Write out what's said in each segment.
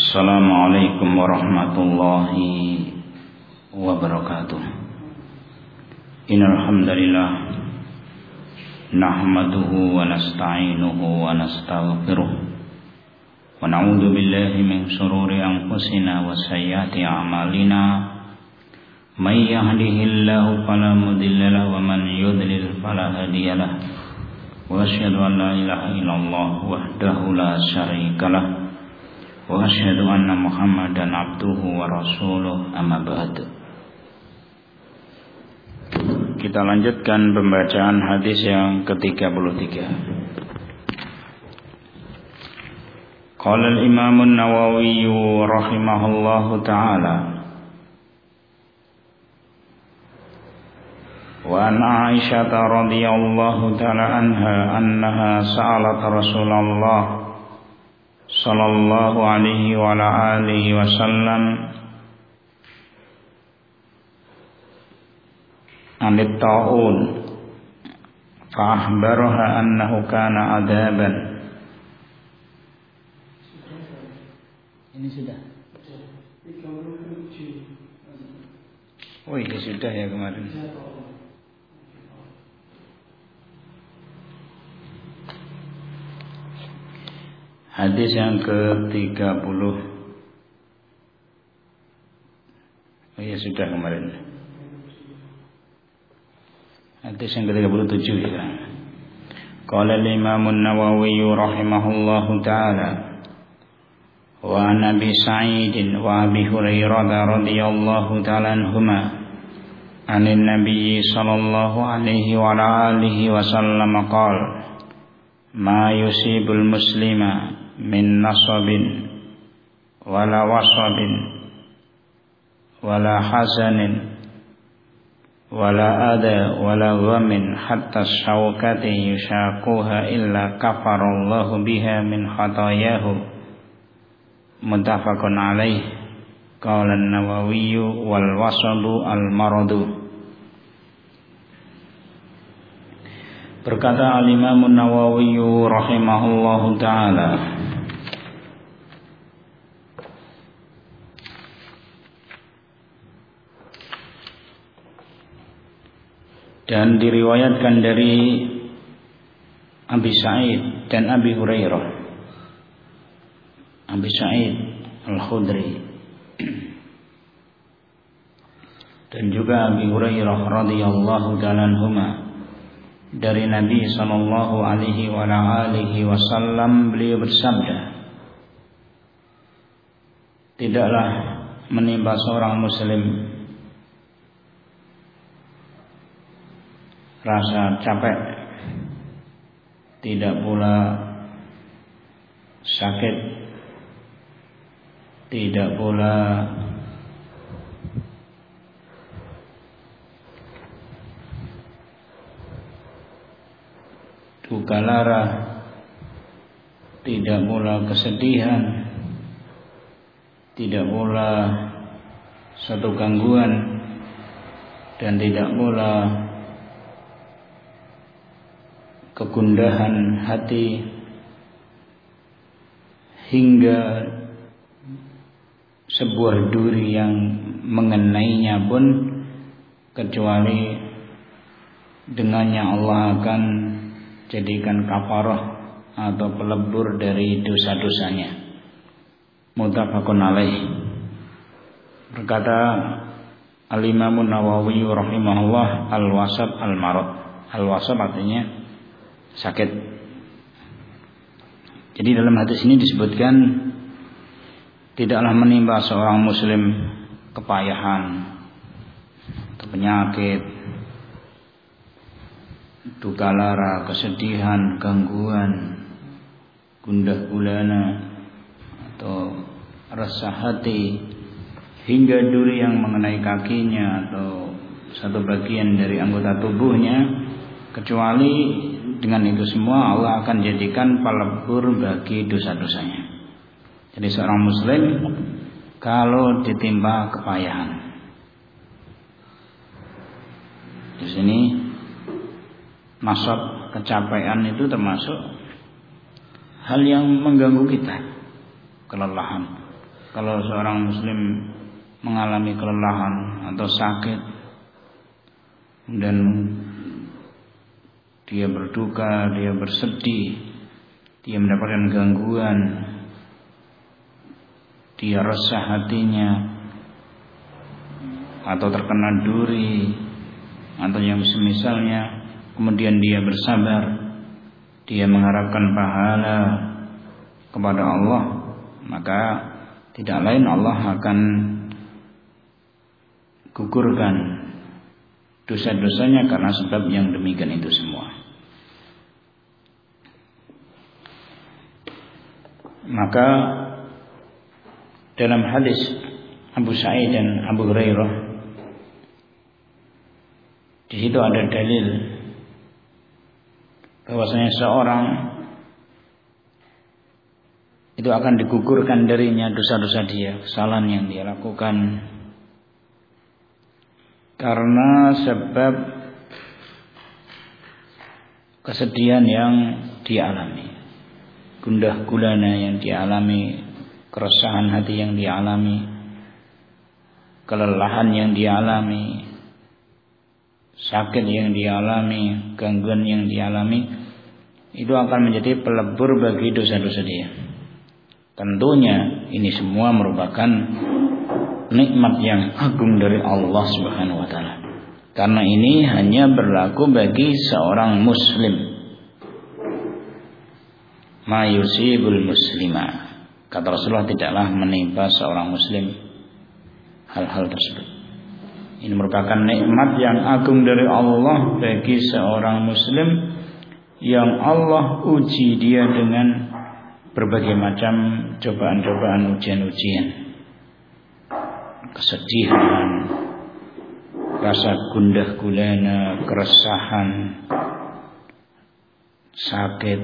Assalamualaikum warahmatullahi wabarakatuh. Innal hamdalillah nahmaduhu wa nasta'inuhu wa nastaghfiruh wa na'udzu billahi min shururi anfusina wa sayyiati a'malina. May yahdihillahu fala mudilla lahu wa man yudlil fala hadiya lahu. Wa asyhadu an la ilaha illallah wahdahu la syarika lahu wa asyhadu anna Muhammadan abduhu wa rasuluh, amma ba'd. Kita lanjutkan pembacaan hadis yang ke-33. Qala al-Imam an-Nawawi rahimahullahu ta'ala wa an Aisyah radhiyallahu ta'ala anha annaha sa'alat Rasulullah sallallahu alaihi wa ala alihi wasallam anit ta'un fa akhbaraha annahu kana adaban. Ini sudah. Oh ini sudah ya kemarin. Hadis yang ke-30. Oh ya sudah kemarin. Hadis yang ke-37 ya. Qala al-Imam an-Nawawi rahimahullahu ta'ala wa an Abi Sa'id wa Abi Hurairah radhiyallahu ta'ala anhuma anin Nabi sallallahu alaihi wa alihi wasallam qala ma yusibul muslima min nasabin wala wasabin wala hazanin wala ada wala ghamin hatta syawkati yushaquha illa kafarallahu biha min khatayahu. Muttafaqun alaih. Qala an-Nawawi wal wasadu al maradu. Berkata al-Imam an-Nawawi rahimahullahu ta'ala, dan diriwayatkan dari Abi Sa'id dan Abi Hurairah, Abi Sa'id Al-Khudri dan juga Abi Hurairah radhiyallahu ta'ala anhuma dari Nabi sallallahu alaihi wa alihi wasallam, beliau bersabda, tidaklah menimpa seorang muslim rasa capek, tidak pula sakit, tidak pula duka lara, tidak pula kesedihan, tidak pula satu gangguan, dan tidak pula kegundahan hati, hingga sebuah duri yang mengenainya pun, kecuali dengannya Allah akan jadikan kafarah atau pelebur dari dosa-dosanya. Muttafaqun alaih. Berkata al-Imam an-Nawawi rahimahullah, al-wasab al-marad. Al-wasab artinya sakit. Jadi dalam hadis ini disebutkan tidaklah menimpa seorang muslim kepayahan atau penyakit, duka lara, kesedihan, gangguan, gundah gulana atau resah hati, hingga duri yang mengenai kakinya atau satu bagian dari anggota tubuhnya, kecuali dengan itu semua Allah akan jadikan pelebur bagi dosa-dosanya. Jadi seorang muslim kalau ditimpa kepayahan, di sini nasab, kecapean itu termasuk hal yang mengganggu kita, kelelahan. kalau seorang muslim mengalami kelelahan atau sakit dan dia berduka, dia bersedih, dia mendapatkan gangguan, dia resah hatinya atau terkena duri atau yang semisalnya, kemudian dia bersabar, dia mengharapkan pahala kepada Allah, maka tidak lain Allah akan gugurkan dosa-dosanya karena sebab yang demikian itu semua. Maka dalam hadis Abu Sa'id dan Abu Hurairah, di situ ada dalil bahwasanya seorang itu akan digugurkan darinya dosa-dosa dia, kesalahan yang dia lakukan karena sebab kesedihan yang dia alami, gundah gulana yang dia alami, keresahan hati yang dia alami, kelelahan yang dia alami, sakit yang dia alami, gangguan yang dia alami, itu akan menjadi pelebur bagi dosa-dosa dia. Tentunya ini semua merupakan nikmat yang agung dari Allah Subhanahu wa taala. Karena ini hanya berlaku bagi seorang muslim. Ma yusibul muslima. Kata Rasulullah, tidaklah menimpa seorang muslim hal-hal tersebut. Ini merupakan nikmat yang agung dari Allah bagi seorang muslim yang Allah uji dia dengan berbagai macam cobaan-cobaan, ujian-ujian, kesedihan, rasa gundah gulana, keresahan, sakit,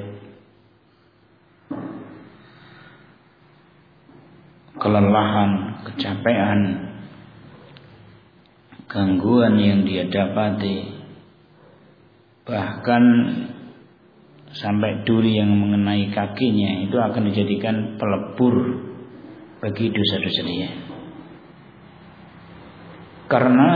kelelahan, kecapean, gangguan yang dia dapati, bahkan sampai duri yang mengenai kakinya itu akan dijadikan pelebur bagi dosa-dosa dia. Karena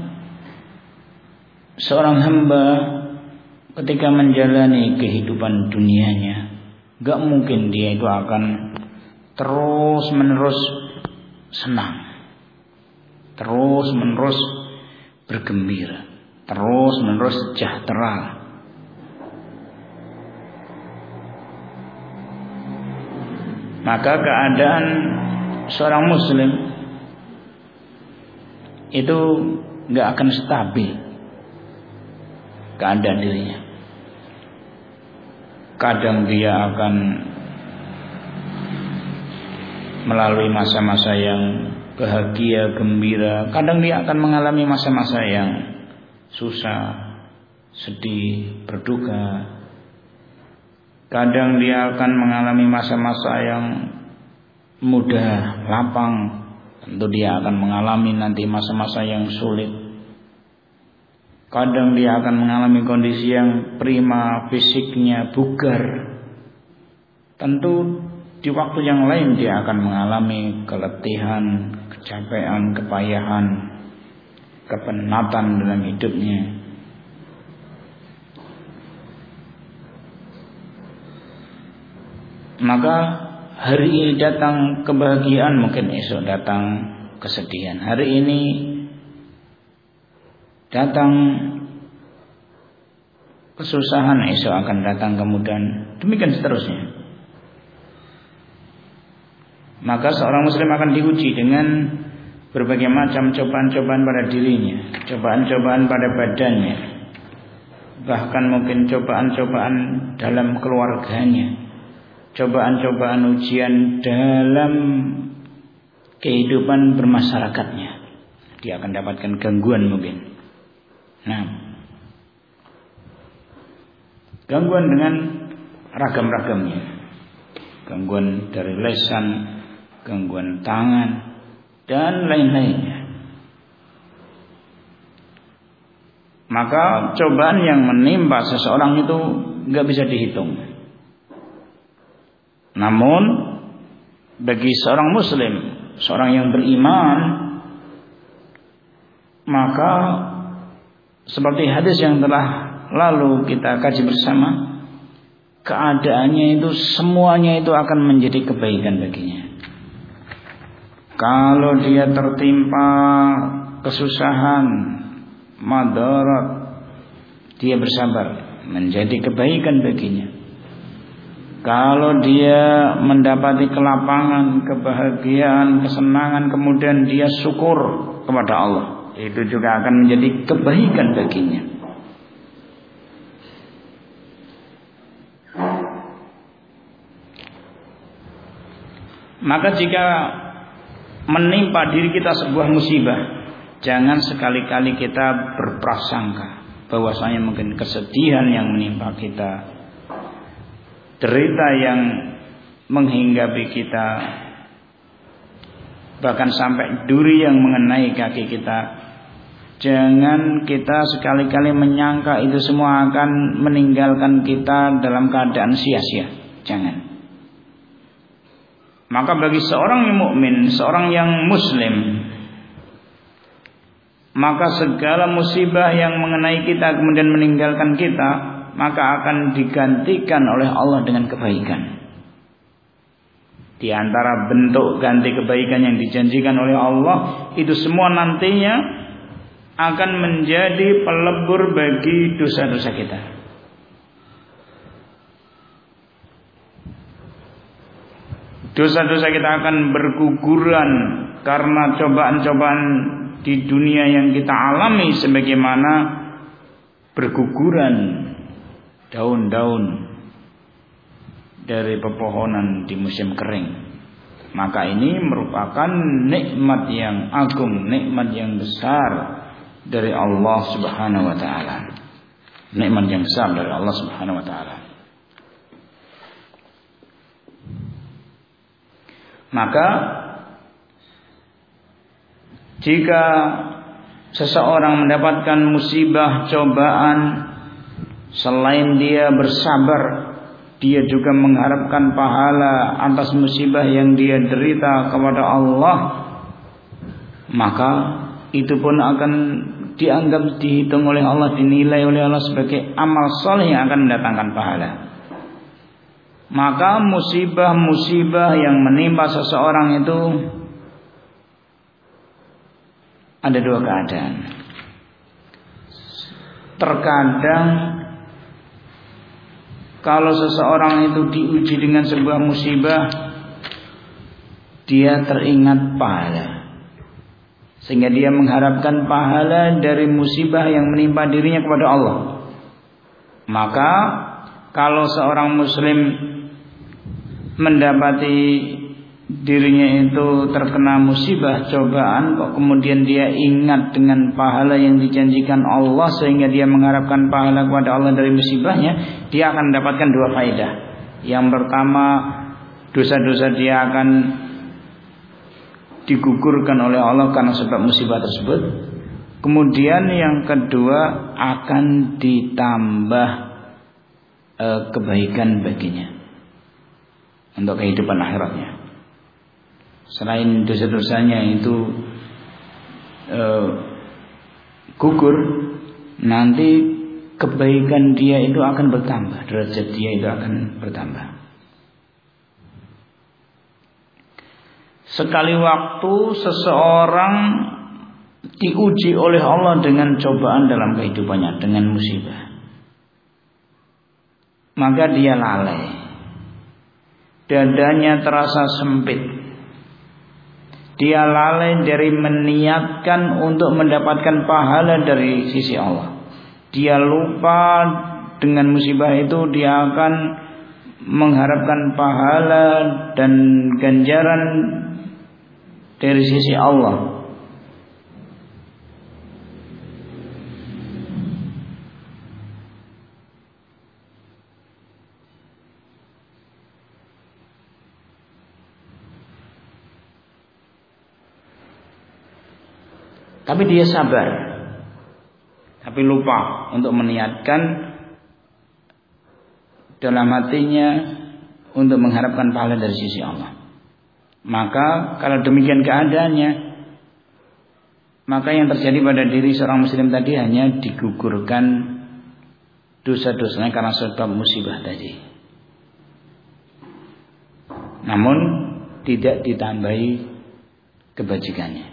seorang hamba ketika menjalani kehidupan dunianya, gak mungkin dia itu akan terus menerus senang, terus menerus bergembira, terus menerus sejahtera. Maka keadaan seorang muslim itu gak akan stabil keadaan dirinya. Kadang dia akan melalui masa-masa yang bahagia, gembira. Kadang dia akan mengalami masa-masa yang susah, sedih, berduka. Kadang dia akan mengalami masa-masa yang mudah, lapang. Tentu dia akan mengalami nanti masa-masa yang sulit. Kadang dia akan mengalami kondisi yang prima, fisiknya bugar. Tentu di waktu yang lain dia akan mengalami keletihan, kecapean, kepayahan, kepenatan dalam hidupnya. Maka hari ini datang kebahagiaan, mungkin esok datang kesedihan. Hari ini datang kesusahan, esok akan datang kemudahan. Demikian seterusnya. Maka seorang muslim akan diuji dengan berbagai macam cobaan-cobaan pada dirinya, cobaan-cobaan pada badannya, bahkan mungkin cobaan-cobaan dalam keluarganya, cobaan-cobaan ujian dalam kehidupan bermasyarakatnya. Dia akan dapatkan gangguan mungkin. Nah, gangguan dengan ragam-ragamnya. Gangguan dari lisan, gangguan tangan, dan lain-lainnya. Maka cobaan yang menimpa seseorang itu gak bisa dihitung. Namun bagi seorang muslim seorang yang beriman, maka seperti hadis yang telah lalu kita kaji bersama, keadaannya itu semuanya itu akan menjadi kebaikan baginya. Kalau dia tertimpa kesusahan, madarat, dia bersabar, menjadi kebaikan baginya. Kalau dia mendapati kelapangan, kebahagiaan, kesenangan, kemudian dia syukur kepada Allah, itu juga akan menjadi kebaikan baginya. Maka jika menimpa diri kita sebuah musibah, jangan sekali-kali kita berprasangka bahwasanya mungkin kesedihan yang menimpa kita, derita yang menghinggapi kita, bahkan sampai duri yang mengenai kaki kita, jangan kita sekali-kali menyangka itu semua akan meninggalkan kita dalam keadaan sia-sia. Jangan. Maka bagi seorang yang mukmin, seorang yang muslim, maka segala musibah yang mengenai kita kemudian meninggalkan kita, maka akan digantikan oleh Allah dengan kebaikan. Di antara bentuk ganti kebaikan yang dijanjikan oleh Allah, itu semua nantinya akan menjadi pelebur bagi dosa-dosa kita. Dosa-dosa kita akan berguguran karena cobaan-cobaan di dunia yang kita alami, sebagaimana berguguran daun-daun dari pepohonan di musim kering. Maka ini merupakan nikmat yang agung, nikmat yang besar dari Allah Subhanahu wa taala. Nikmat yang besar dari Allah Subhanahu wa taala. Maka jika seseorang mendapatkan musibah, cobaan, selain dia bersabar, dia juga mengharapkan pahala atas musibah yang dia derita kepada Allah, maka itu pun akan dianggap, dihitung oleh Allah, dinilai oleh Allah sebagai amal soleh yang akan mendatangkan pahala. Maka musibah-musibah yang menimpa seseorang itu ada dua keadaan. Terkadang kalau seseorang itu diuji dengan sebuah musibah, dia teringat pahala, sehingga dia mengharapkan pahala dari musibah yang menimpa dirinya kepada Allah. Maka kalau seorang muslim mendapati dirinya itu terkena musibah, cobaan, kok kemudian dia ingat dengan pahala yang dijanjikan Allah sehingga dia mengharapkan pahala kepada Allah dari musibahnya, dia akan mendapatkan dua faedah. Yang pertama, dosa-dosa dia akan digugurkan oleh Allah karena sebab musibah tersebut. Kemudian yang kedua, akan ditambah kebaikan baginya untuk kehidupan akhiratnya. Selain dosa-dosanya itu gugur, nanti kebaikan dia itu akan bertambah, derajat dia itu akan bertambah. Sekali waktu seseorang diuji oleh Allah dengan cobaan dalam kehidupannya, dengan musibah, maka dia lalai, dadanya terasa sempit, dia lalai dari meniatkan untuk mendapatkan pahala dari sisi Allah. Dia lupa dengan musibah itu dia akan mengharapkan pahala dan ganjaran dari sisi Allah. Tapi dia sabar, tapi lupa untuk meniatkan dalam hatinya untuk mengharapkan pahala dari sisi Allah. Maka kalau demikian keadaannya, maka yang terjadi pada diri seorang muslim tadi hanya digugurkan dosa-dosanya karena sebab musibah tadi. Namun tidak ditambahi kebajikannya.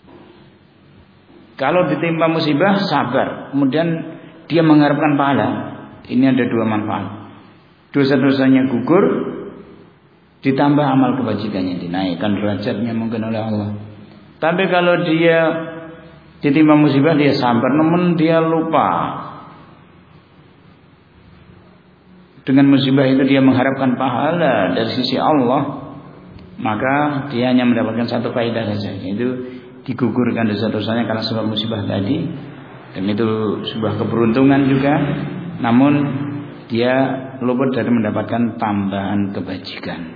Kalau ditimpa musibah, sabar, kemudian dia mengharapkan pahala. Ini ada dua manfaat. Dosa-dosanya gugur, ditambah amal kebajikannya, dinaikkan derajatnya mungkin oleh Allah. Tapi kalau dia ditimpa musibah, dia sabar, namun dia lupa. Dengan musibah itu dia mengharapkan pahala dari sisi Allah, maka dia hanya mendapatkan satu faedah saja, yaitu digugurkan dosa-dosanya karena sebab musibah tadi. Dan itu sebuah keberuntungan juga. Namun dia luput dari mendapatkan tambahan kebajikan.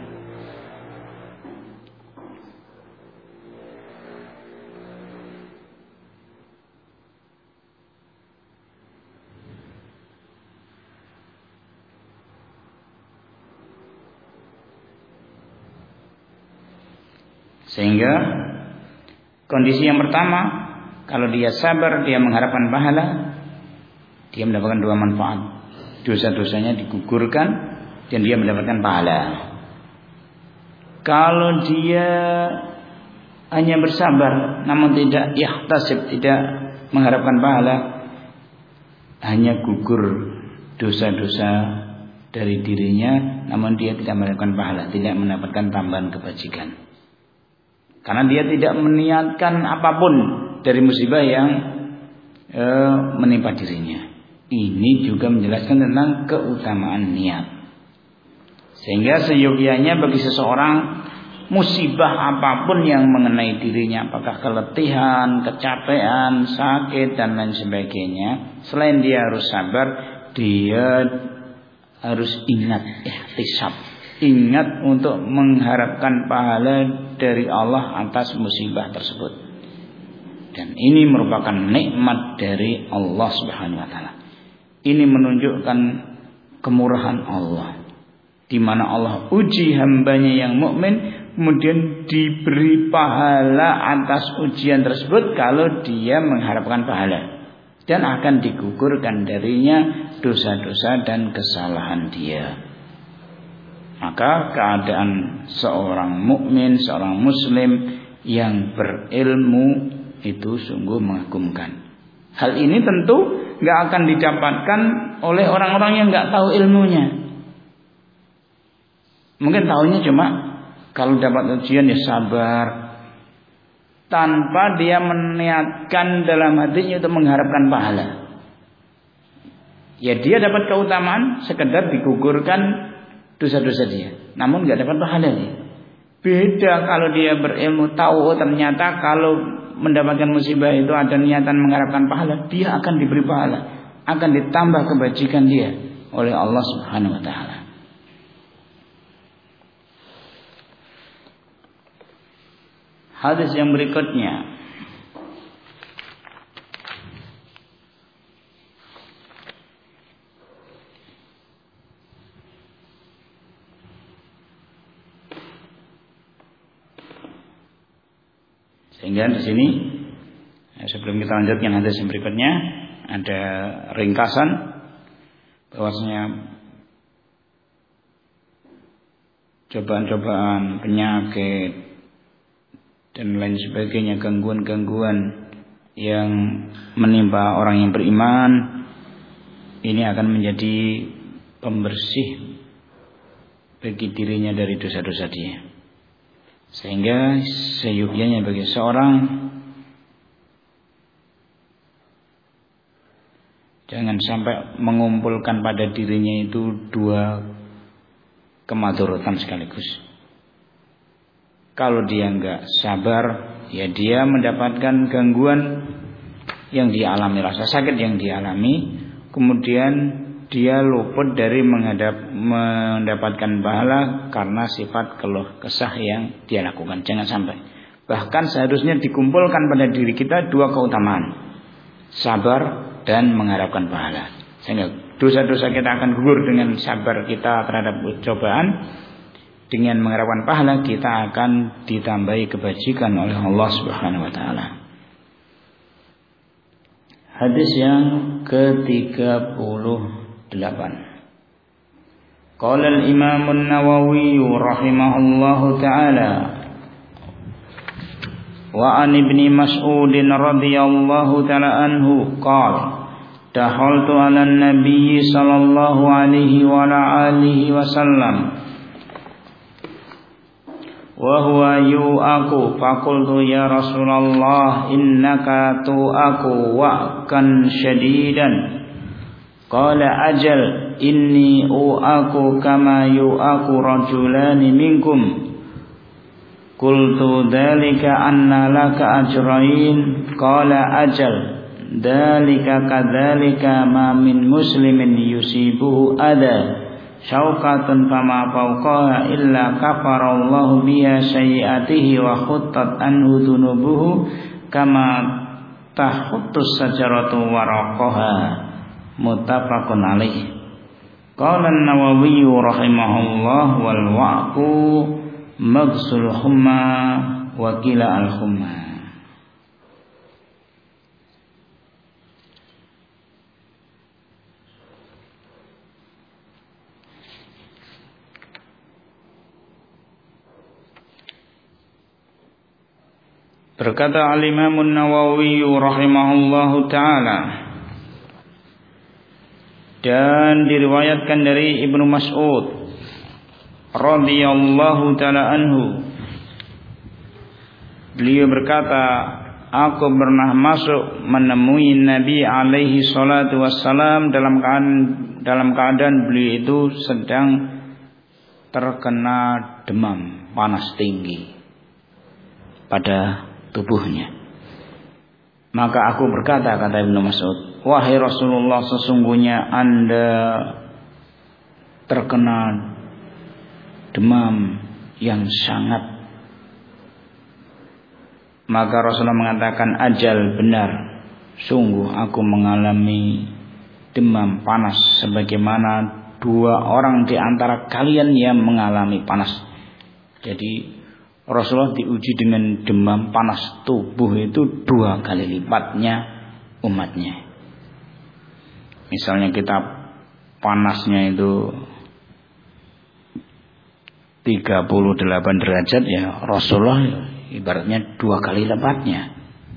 Sehingga kondisi yang pertama, kalau dia sabar, dia mengharapkan pahala, dia mendapatkan dua manfaat. Dosa-dosanya digugurkan dan dia mendapatkan pahala. Kalau dia hanya bersabar namun tidak yahtasib, tidak mengharapkan pahala, hanya gugur dosa-dosa dari dirinya, namun dia tidak mendapatkan pahala, tidak mendapatkan tambahan kebajikan. Karena dia tidak meniatkan apapun dari musibah yang menimpa dirinya. Ini juga menjelaskan tentang keutamaan niat. Sehingga seyogyanya bagi seseorang, musibah apapun yang mengenai dirinya, apakah keletihan, kecapean, sakit dan lain sebagainya, selain dia harus sabar, dia harus ingat ihtisab, ingat untuk mengharapkan pahala dari Allah atas musibah tersebut. Dan ini merupakan nikmat dari Allah Subhanahu wa taala. Ini menunjukkan kemurahan Allah, di mana Allah uji hambanya yang mukmin, kemudian diberi pahala atas ujian tersebut kalau dia mengharapkan pahala, dan akan digugurkan darinya dosa-dosa dan kesalahan dia. Maka keadaan seorang mukmin, seorang muslim yang berilmu itu sungguh mengagumkan. Hal ini tentu gak akan didapatkan oleh orang-orang yang gak tahu ilmunya. Mungkin tahunya cuma kalau dapat ujian ya sabar, tanpa dia meniatkan dalam hatinya untuk mengharapkan pahala. Ya dia dapat keutamaan sekedar digugurkan dosa-dosa dia, namun gak dapat pahala dia. Beda kalau dia berilmu, tahu ternyata kalau mendapatkan musibah itu ada niatan mengharapkan pahala, dia akan diberi pahala, akan ditambah kebajikan dia oleh Allah Subhanahu wa taala. Hadis yang berikutnya, sehingga di sini sebelum kita lanjutkan hadis yang berikutnya, ada ringkasan bahwasanya cobaan-cobaan, penyakit dan lain sebagainya, gangguan-gangguan yang menimpa orang yang beriman, ini akan menjadi pembersih bagi dirinya dari dosa-dosa dia. Sehingga seyogyanya bagi seorang jangan sampai mengumpulkan pada dirinya itu dua kemadharatan sekaligus. Kalau dia enggak sabar, ya dia mendapatkan gangguan yang dialami, rasa sakit yang dialami, kemudian dia luput dari mendapatkan pahala karena sifat keluh kesah yang dia lakukan. Jangan sampai. Bahkan seharusnya dikumpulkan pada diri kita dua keutamaan, sabar dan mengharapkan pahala. Sehingga dosa-dosa kita akan gugur dengan sabar kita terhadap cobaan, dengan mengharapkan pahala kita akan ditambahi kebajikan oleh Allah Subhanahu wa taala. Hadis yang ke-38. Qala al-Imam an-Nawawi rahimahullahu taala wa an Ibnu Mas'ud radhiyallahu taala anhu qala dakhaltu 'ala an-nabiy sallallahu alaihi wa ala alihi wasallam wa huwa yu'aku faqultu ya Rasulullah innaka tu'aku wa'kan syadidan qala ajal inni u'aku kama yu'aku rajulani minkum qultu dhalika anna laka ajrain qala ajal dhalika kadzalika ma min muslimin yusibuhu ada syauqatun fama fawqaha illa kafarallahu biha sayyi'atihi wa khuttat anhu dunubuhu kama tahuttus sajaratu waraqaha muttafaqun alaih. Qala an-Nawawi rahimahullah wal wa'ku maghsul humma wa qila al-humma. Berkata al-Imam an-Nawawi rahimahullahu ta'ala, dan diriwayatkan dari Ibnu Mas'ud radhiyallahu ta'ala anhu, beliau berkata, aku pernah masuk menemui Nabi alaihi salatu wassalam dalam keadaan beliau itu sedang terkena demam panas tinggi pada tubuhnya. Maka aku berkata, kata Ibnu Mas'ud, wahai Rasulullah, sesungguhnya Anda terkena demam yang sangat. Maka Rasulullah mengatakan, ajal, benar, sungguh aku mengalami demam panas sebagaimana dua orang di antara kalian yang mengalami panas. Jadi Rasulullah diuji dengan demam panas tubuh itu 2 kali lipatnya umatnya. Misalnya kita panasnya itu 38 derajat, ya Rasulullah ibaratnya 2 kali lipatnya.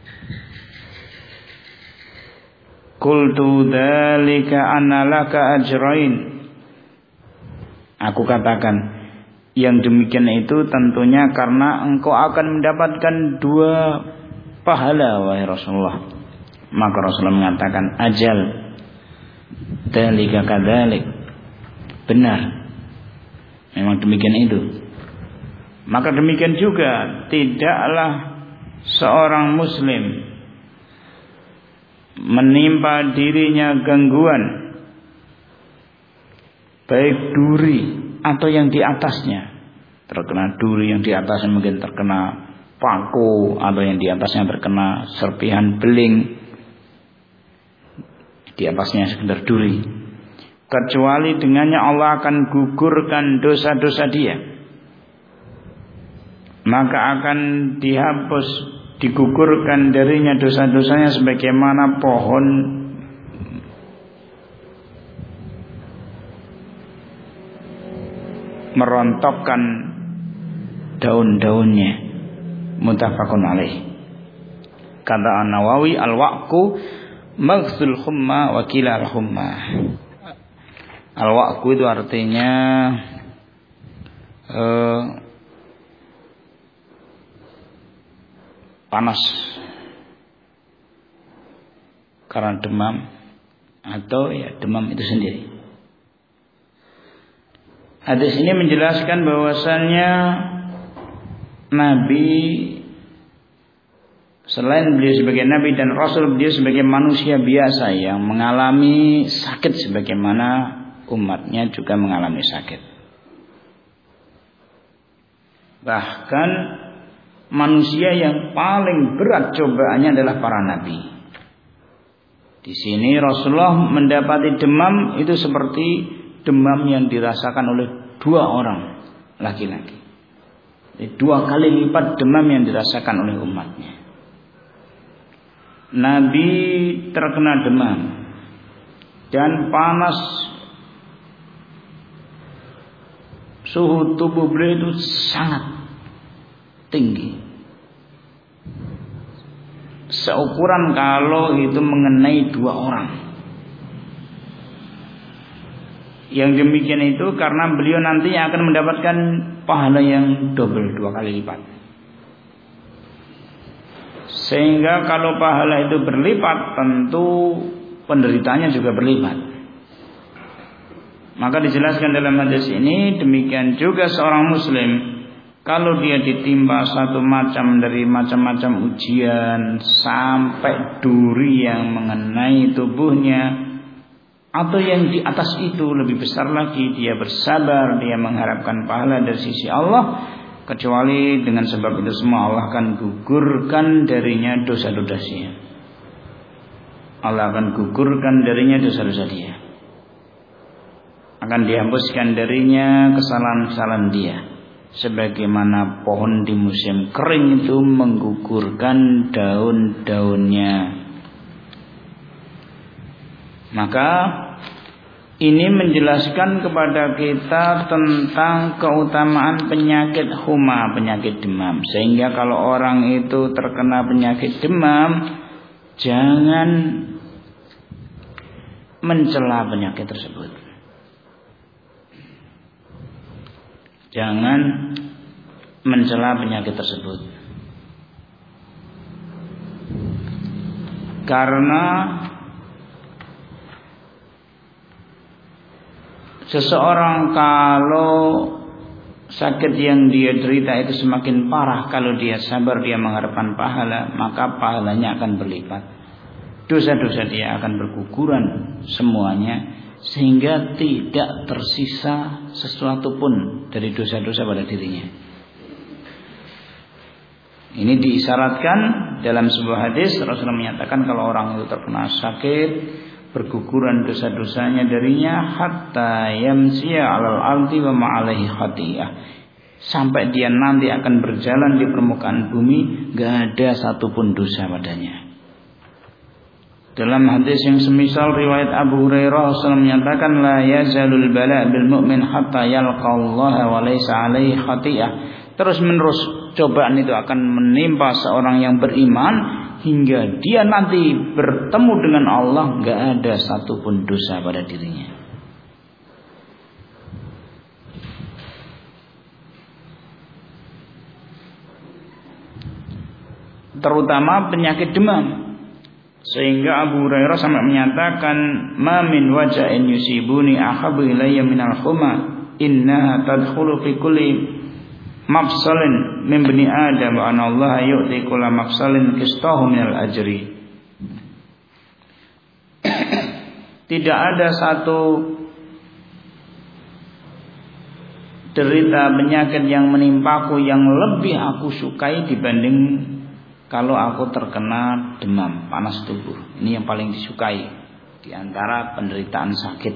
Qultu dzalika anna laka ajrain. Aku katakan, yang demikian itu tentunya karena engkau akan mendapatkan 2 pahala wahai Rasulullah. Maka Rasulullah mengatakan, ajal, dzalika kadzalik, benar, memang demikian itu. Maka demikian juga tidaklah seorang muslim menimpa dirinya gangguan, baik duri atau yang di atasnya. Terkena duri, yang di atasnya mungkin terkena paku, atau yang di atasnya terkena serpihan beling, di atasnya sekedar duri, kecuali dengannya Allah akan gugurkan dosa-dosa dia. Maka akan dihapus, digugurkan darinya dosa-dosanya sebagaimana pohon merontokkan daun-daunnya. Muttafaqun alaih. Kata An-Nawawi, al-wa'ku maghsul humma wa qila al-humma. Al-wa'ku itu artinya panas karena demam, atau ya demam itu sendiri. Hadis ini menjelaskan bahwasannya Nabi, selain beliau sebagai Nabi dan Rasul, beliau sebagai manusia biasa yang mengalami sakit sebagaimana umatnya juga mengalami sakit. Bahkan manusia yang paling berat cobaannya adalah para nabi. Di sini Rasulullah mendapati demam itu seperti demam yang dirasakan oleh 2 orang laki-laki. 2 kali lipat demam yang dirasakan oleh umatnya. Nabi terkena demam dan panas, suhu tubuh beliau itu sangat tinggi, seukuran kalau itu mengenai 2 orang. Yang demikian itu karena beliau nanti akan mendapatkan pahala yang double, 2 kali lipat. Sehingga kalau pahala itu berlipat, tentu penderitaannya juga berlipat. Maka dijelaskan dalam hadis ini, demikian juga seorang muslim, kalau dia ditimpa satu macam dari macam-macam ujian, sampai duri yang mengenai tubuhnya, atau yang di atas itu lebih besar lagi, dia bersabar, dia mengharapkan pahala dari sisi Allah, kecuali dengan sebab itu semua Allah akan gugurkan darinya dosa-dosanya. Allah akan gugurkan darinya dosa-dosa dia, akan dihapuskan darinya kesalahan-kesalahan dia, sebagaimana pohon di musim kering itu menggugurkan daun-daunnya. Maka ini menjelaskan kepada kita tentang keutamaan penyakit huma, penyakit demam. Sehingga kalau orang itu terkena penyakit demam, jangan mencela penyakit tersebut. Jangan mencela penyakit tersebut. Karena seseorang kalau sakit yang dia derita itu semakin parah, kalau dia sabar, dia mengharapkan pahala, maka pahalanya akan berlipat. Dosa-dosa dia akan berguguran semuanya, sehingga tidak tersisa sesuatu pun dari dosa-dosa pada dirinya. Ini diisyaratkan dalam sebuah hadis. Rasulullah menyatakan kalau orang itu terkena sakit, berguguran dosa-dosanya darinya, hatta yamsiya 'alal ardi wa ma'alaihi khati'ah, sampai dia nanti akan berjalan di permukaan bumi, gak ada satupun dosa padanya. Dalam hadis yang semisal riwayat Abu Hurairah, Rasulullah menyatakan, la yazalul bala' bil mu'min hatta yalqallaha wa laysa 'alaihi khati'ah. Terus menerus cobaan itu akan menimpa seorang yang beriman hingga dia nanti bertemu dengan Allah, gak ada satupun dosa pada dirinya. Terutama penyakit demam. Sehingga Abu Hurairah sampai menyatakan, ma min waja'in yusibuni ahabbu ilayya minal huma, innaha tadkhulu fi kulli mafsalin min bani Adam wa anna Allah yu'ti kulla mafsalin qistahu minal ajri. Tidak ada satu derita penyakit yang menimpaku yang lebih aku sukai dibanding kalau aku terkena demam, panas tubuh. Ini yang paling disukai di antara penderitaan sakit.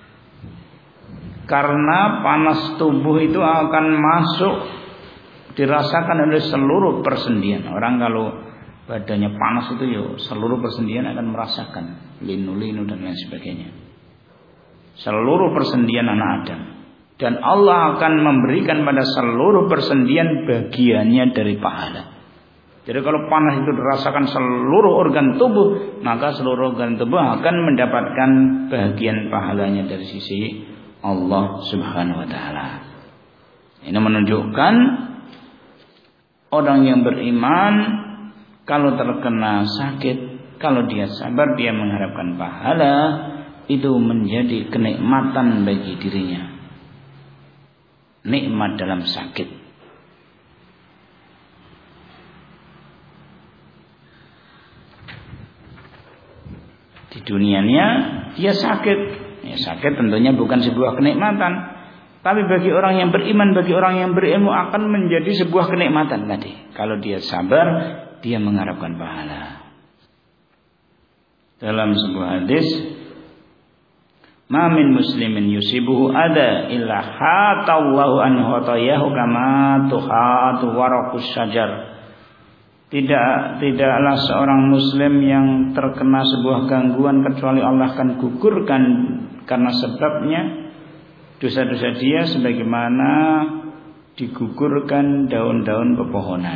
Karena panas tubuh itu akan masuk, dirasakan oleh seluruh persendian. Orang kalau badannya panas itu ya seluruh persendian akan merasakan, linu-linu dan lain sebagainya. Seluruh persendian anak Adam. Dan Allah akan memberikan pada seluruh persendian bagiannya dari pahala. Jadi kalau panas itu dirasakan seluruh organ tubuh, maka seluruh organ tubuh akan mendapatkan bagian pahalanya dari sisi Allah Subhanahu wa taala. Ini menunjukkan orang yang beriman kalau terkena sakit, kalau dia sabar, dia mengharapkan pahala, itu menjadi kenikmatan bagi dirinya. Nikmat dalam sakit. Di dunianya dia sakit. Ya, sakit tentunya bukan sebuah kenikmatan, tapi bagi orang yang beriman, bagi orang yang berilmu akan menjadi sebuah kenikmatan tadi. Kalau dia sabar, dia mengharapkan pahala. Dalam sebuah hadis, Ma min muslimin yusibuhu ada illa hatallahu anhu khatayahu kama tuhatu waraqus syajar. Tidaklah seorang muslim yang terkena sebuah gangguan kecuali Allah akan gugurkan karena sebabnya dosa-dosa dia sebagaimana digugurkan daun-daun pepohonan.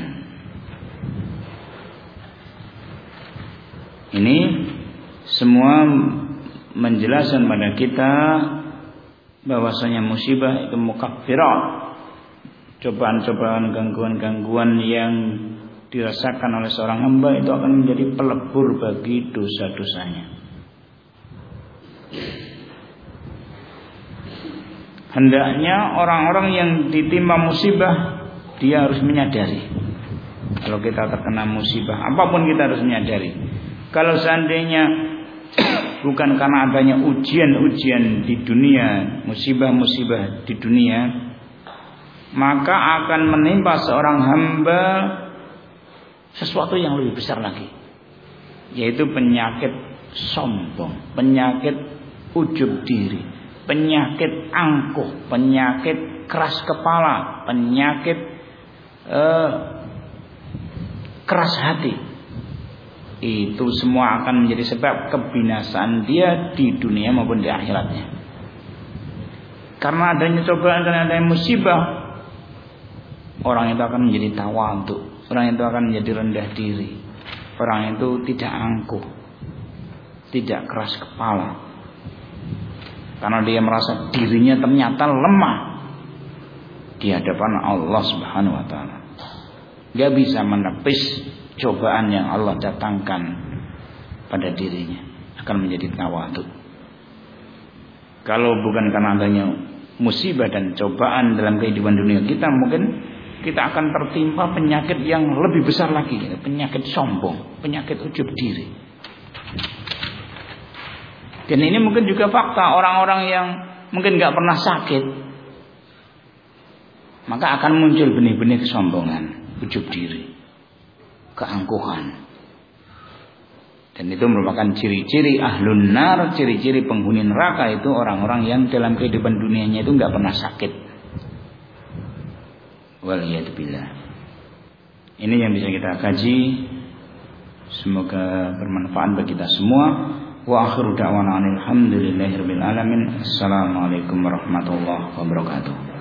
Ini semua menjelaskan pada kita bahwasanya musibah itu mukaffirat, cobaan-cobaan, gangguan-gangguan yang dirasakan oleh seorang hamba itu akan menjadi pelebur bagi dosa-dosanya. Hendaknya orang-orang yang ditimpa musibah dia harus menyadari, kalau kita terkena musibah apapun kita harus menyadari, kalau seandainya bukan karena adanya ujian-ujian di dunia, musibah-musibah di dunia, maka akan menimpa seorang hamba sesuatu yang lebih besar lagi, yaitu penyakit sombong, penyakit ujub diri, penyakit angkuh, penyakit keras kepala, penyakit keras hati. Itu semua akan menjadi sebab kebinasaan dia di dunia maupun di akhiratnya. Karena adanya cobaan, karena adanya musibah, orang itu akan menjadi tawadhu, orang itu akan menjadi rendah diri, orang itu tidak angkuh, tidak keras kepala, karena dia merasa dirinya ternyata lemah di hadapan Allah Subhanahu wa taala. Dia bisa menepis cobaan yang Allah datangkan pada dirinya, akan menjadi tawadhu. Kalau bukan karena adanya musibah dan cobaan dalam kehidupan dunia kita, mungkin kita akan tertimpa penyakit yang lebih besar lagi, penyakit sombong, penyakit ujub diri. Dan ini mungkin juga fakta, orang-orang yang mungkin gak pernah sakit, maka akan muncul benih-benih kesombongan, ujub diri, keangkuhan. Dan itu merupakan ciri-ciri ahlun nar, ciri-ciri penghuni neraka itu orang-orang yang dalam kehidupan dunianya itu gak pernah sakit. Waliyadzubillah. Ini yang bisa kita kaji. Semoga bermanfaat bagi kita semua. Wa akhiru da'wana alhamdulillahirabbil alamin. Assalamualaikum warahmatullahi wabarakatuh.